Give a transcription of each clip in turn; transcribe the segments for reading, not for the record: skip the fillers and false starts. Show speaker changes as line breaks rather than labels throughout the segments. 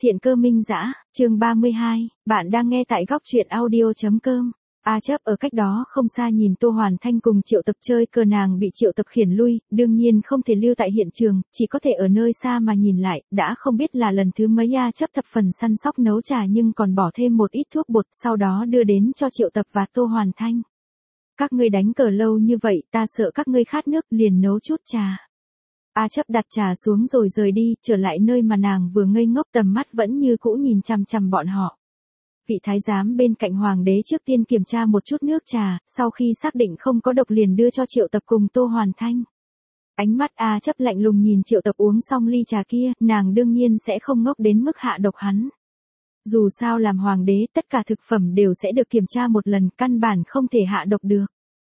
Thiện Cơ Minh Dã, chương 32, bạn đang nghe tại góc truyện audio.com. A Chấp ở cách đó không xa nhìn Tô Hoàn Thanh cùng Triệu Tập chơi cờ, nàng bị Triệu Tập khiển lui, đương nhiên không thể lưu tại hiện trường, chỉ có thể ở nơi xa mà nhìn lại, đã không biết là lần thứ mấy A Chấp thập phần săn sóc nấu trà nhưng còn bỏ thêm một ít thuốc bột, sau đó đưa đến cho Triệu Tập và Tô Hoàn Thanh. Các ngươi đánh cờ lâu như vậy, ta sợ các ngươi khát nước, liền nấu chút trà. A Chấp đặt trà xuống rồi rời đi, trở lại nơi mà nàng vừa ngây ngốc, tầm mắt vẫn như cũ nhìn chằm chằm bọn họ. Vị thái giám bên cạnh hoàng đế trước tiên kiểm tra một chút nước trà, sau khi xác định không có độc liền đưa cho Triệu Tập cùng Tô Hoàn Thanh. Ánh mắt A Chấp lạnh lùng nhìn Triệu Tập uống xong ly trà kia, nàng đương nhiên sẽ không ngốc đến mức hạ độc hắn. Dù sao làm hoàng đế, tất cả thực phẩm đều sẽ được kiểm tra một lần, căn bản không thể hạ độc được.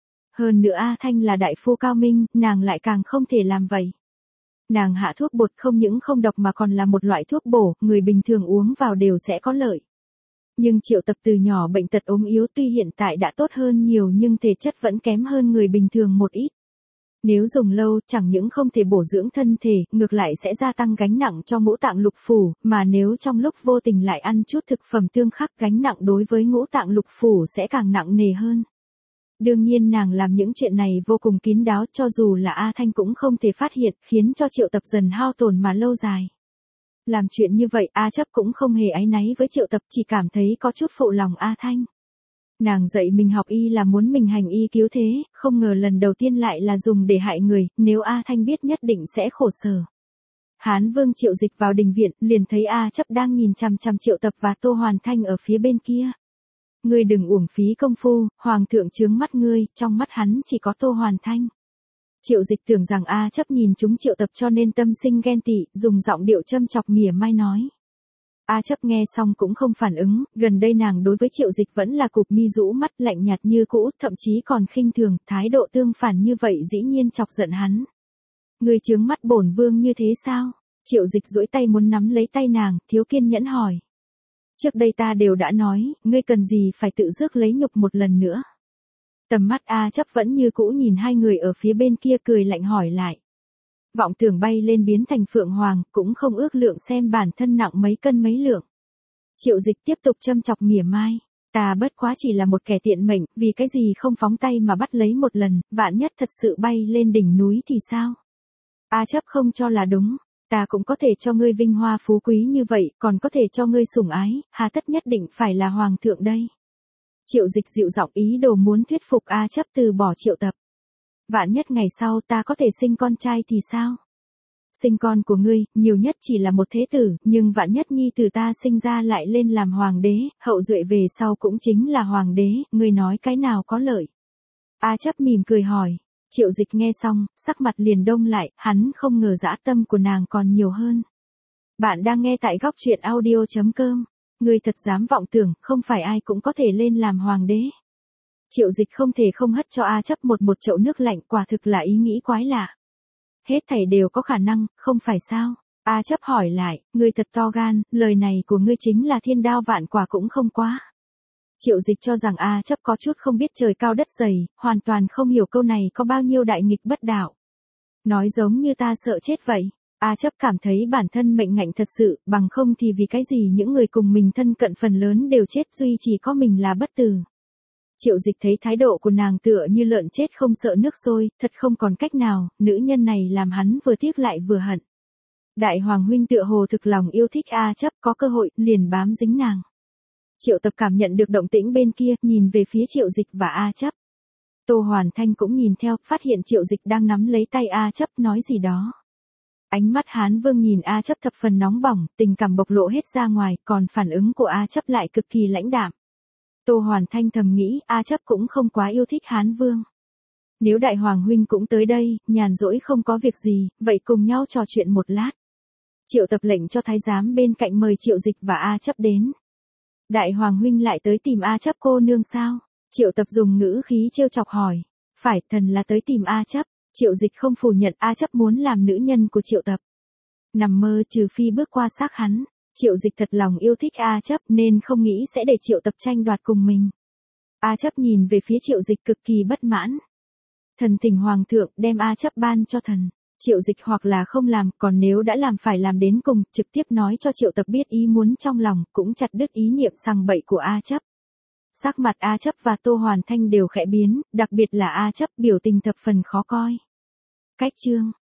Hơn nữa A Thanh là đại phu cao minh, nàng lại càng không thể làm vậy. Nàng hạ thuốc bột không những không độc mà còn là một loại thuốc bổ, người bình thường uống vào đều sẽ có lợi. Nhưng Triệu Tập từ nhỏ bệnh tật ốm yếu, tuy hiện tại đã tốt hơn nhiều nhưng thể chất vẫn kém hơn người bình thường một ít. Nếu dùng lâu, chẳng những không thể bổ dưỡng thân thể, ngược lại sẽ gia tăng gánh nặng cho ngũ tạng lục phủ, mà nếu trong lúc vô tình lại ăn chút thực phẩm tương khắc, gánh nặng đối với ngũ tạng lục phủ sẽ càng nặng nề hơn. Đương nhiên nàng làm những chuyện này vô cùng kín đáo, cho dù là A Thanh cũng không thể phát hiện, khiến cho Triệu Tập dần hao tổn mà lâu dài. Làm chuyện như vậy A Chấp cũng không hề áy náy với Triệu Tập, chỉ cảm thấy có chút phụ lòng A Thanh. Nàng dạy mình học y là muốn mình hành y cứu thế, không ngờ lần đầu tiên lại là dùng để hại người, nếu A Thanh biết nhất định sẽ khổ sở. Hán Vương Triệu Dịch vào đình viện, liền thấy A Chấp đang nhìn chằm chằm Triệu Tập và Tô Hoàn Thanh ở phía bên kia. Ngươi đừng uổng phí công phu, hoàng thượng chướng mắt ngươi, trong mắt hắn chỉ có Tô Hoàn Thanh. Triệu Dịch tưởng rằng A Chấp nhìn chúng Triệu Tập cho nên tâm sinh ghen tị, dùng giọng điệu châm chọc mỉa mai nói. A Chấp nghe xong cũng không phản ứng, gần đây nàng đối với Triệu Dịch vẫn là cụp mi rũ mắt, lạnh nhạt như cũ, thậm chí còn khinh thường, thái độ tương phản như vậy dĩ nhiên chọc giận hắn. Ngươi chướng mắt bổn vương như thế sao? Triệu Dịch duỗi tay muốn nắm lấy tay nàng, thiếu kiên nhẫn hỏi. Trước đây ta đều đã nói, ngươi cần gì phải tự rước lấy nhục một lần nữa. Tầm mắt A Chấp vẫn như cũ nhìn hai người ở phía bên kia, cười lạnh hỏi lại. Vọng tưởng bay lên biến thành phượng hoàng, cũng không ước lượng xem bản thân nặng mấy cân mấy lượng. Triệu Dịch tiếp tục châm chọc mỉa mai. Ta bất quá chỉ là một kẻ tiện mệnh, vì cái gì không phóng tay mà bắt lấy một lần, vạn nhất thật sự bay lên đỉnh núi thì sao? A Chấp không cho là đúng. Ta cũng có thể cho ngươi vinh hoa phú quý như vậy, còn có thể cho ngươi sủng ái, hà tất nhất định phải là hoàng thượng đây. Triệu Dịch dịu giọng ý đồ muốn thuyết phục A Chấp từ bỏ Triệu Tập. Vạn nhất ngày sau ta có thể sinh con trai thì sao? Sinh con của ngươi, nhiều nhất chỉ là một thế tử, nhưng vạn nhất nhi tử ta sinh ra lại lên làm hoàng đế, hậu duệ về sau cũng chính là hoàng đế, ngươi nói cái nào có lợi? A Chấp mỉm cười hỏi. Triệu Dịch nghe xong, sắc mặt liền đông lại, hắn không ngờ dã tâm của nàng còn nhiều hơn. Bạn đang nghe tại góc truyện audio.com. Ngươi thật dám vọng tưởng, không phải ai cũng có thể lên làm hoàng đế. Triệu Dịch không thể không hất cho A Chấp một chậu nước lạnh, quả thực là ý nghĩ quái lạ. Hết thảy đều có khả năng, không phải sao? A Chấp hỏi lại, ngươi thật to gan, lời này của ngươi chính là thiên đao vạn quả cũng không quá. Triệu Dịch cho rằng A Chấp có chút không biết trời cao đất dày, hoàn toàn không hiểu câu này có bao nhiêu đại nghịch bất đạo. Nói giống như ta sợ chết vậy. A Chấp cảm thấy bản thân mệnh ngạnh thật sự, bằng không thì vì cái gì những người cùng mình thân cận phần lớn đều chết, duy chỉ có mình là bất tử. Triệu Dịch thấy thái độ của nàng tựa như lợn chết không sợ nước sôi, thật không còn cách nào, nữ nhân này làm hắn vừa tiếc lại vừa hận. Đại hoàng huynh tựa hồ thực lòng yêu thích A Chấp, có cơ hội, liền bám dính nàng. Triệu Tập cảm nhận được động tĩnh bên kia, nhìn về phía Triệu Dịch và A Chấp. Tô Hoàn Thanh cũng nhìn theo, phát hiện Triệu Dịch đang nắm lấy tay A Chấp nói gì đó. Ánh mắt Hán Vương nhìn A Chấp thập phần nóng bỏng, tình cảm bộc lộ hết ra ngoài, còn phản ứng của A Chấp lại cực kỳ lãnh đạm. Tô Hoàn Thanh thầm nghĩ, A Chấp cũng không quá yêu thích Hán Vương. Nếu Đại Hoàng huynh cũng tới đây, nhàn rỗi không có việc gì, vậy cùng nhau trò chuyện một lát. Triệu Tập lệnh cho thái giám bên cạnh mời Triệu Dịch và A Chấp đến. Đại Hoàng huynh lại tới tìm A Chấp cô nương sao? Triệu Tập dùng ngữ khí trêu chọc hỏi. Phải, thần là tới tìm A Chấp. Triệu Dịch không phủ nhận A Chấp muốn làm nữ nhân của Triệu Tập. Nằm mơ, trừ phi bước qua xác hắn. Triệu Dịch thật lòng yêu thích A Chấp nên không nghĩ sẽ để Triệu Tập tranh đoạt cùng mình. A Chấp nhìn về phía Triệu Dịch cực kỳ bất mãn. Thần thỉnh hoàng thượng đem A Chấp ban cho thần. Triệu Dịch hoặc là không làm, còn nếu đã làm phải làm đến cùng, trực tiếp nói cho Triệu Tập biết ý muốn trong lòng, cũng chặt đứt ý niệm sằng bậy của A Chấp. Sắc mặt A Chấp và Tô Hoàn Thanh đều khẽ biến, đặc biệt là A Chấp biểu tình thập phần khó coi. Cách chương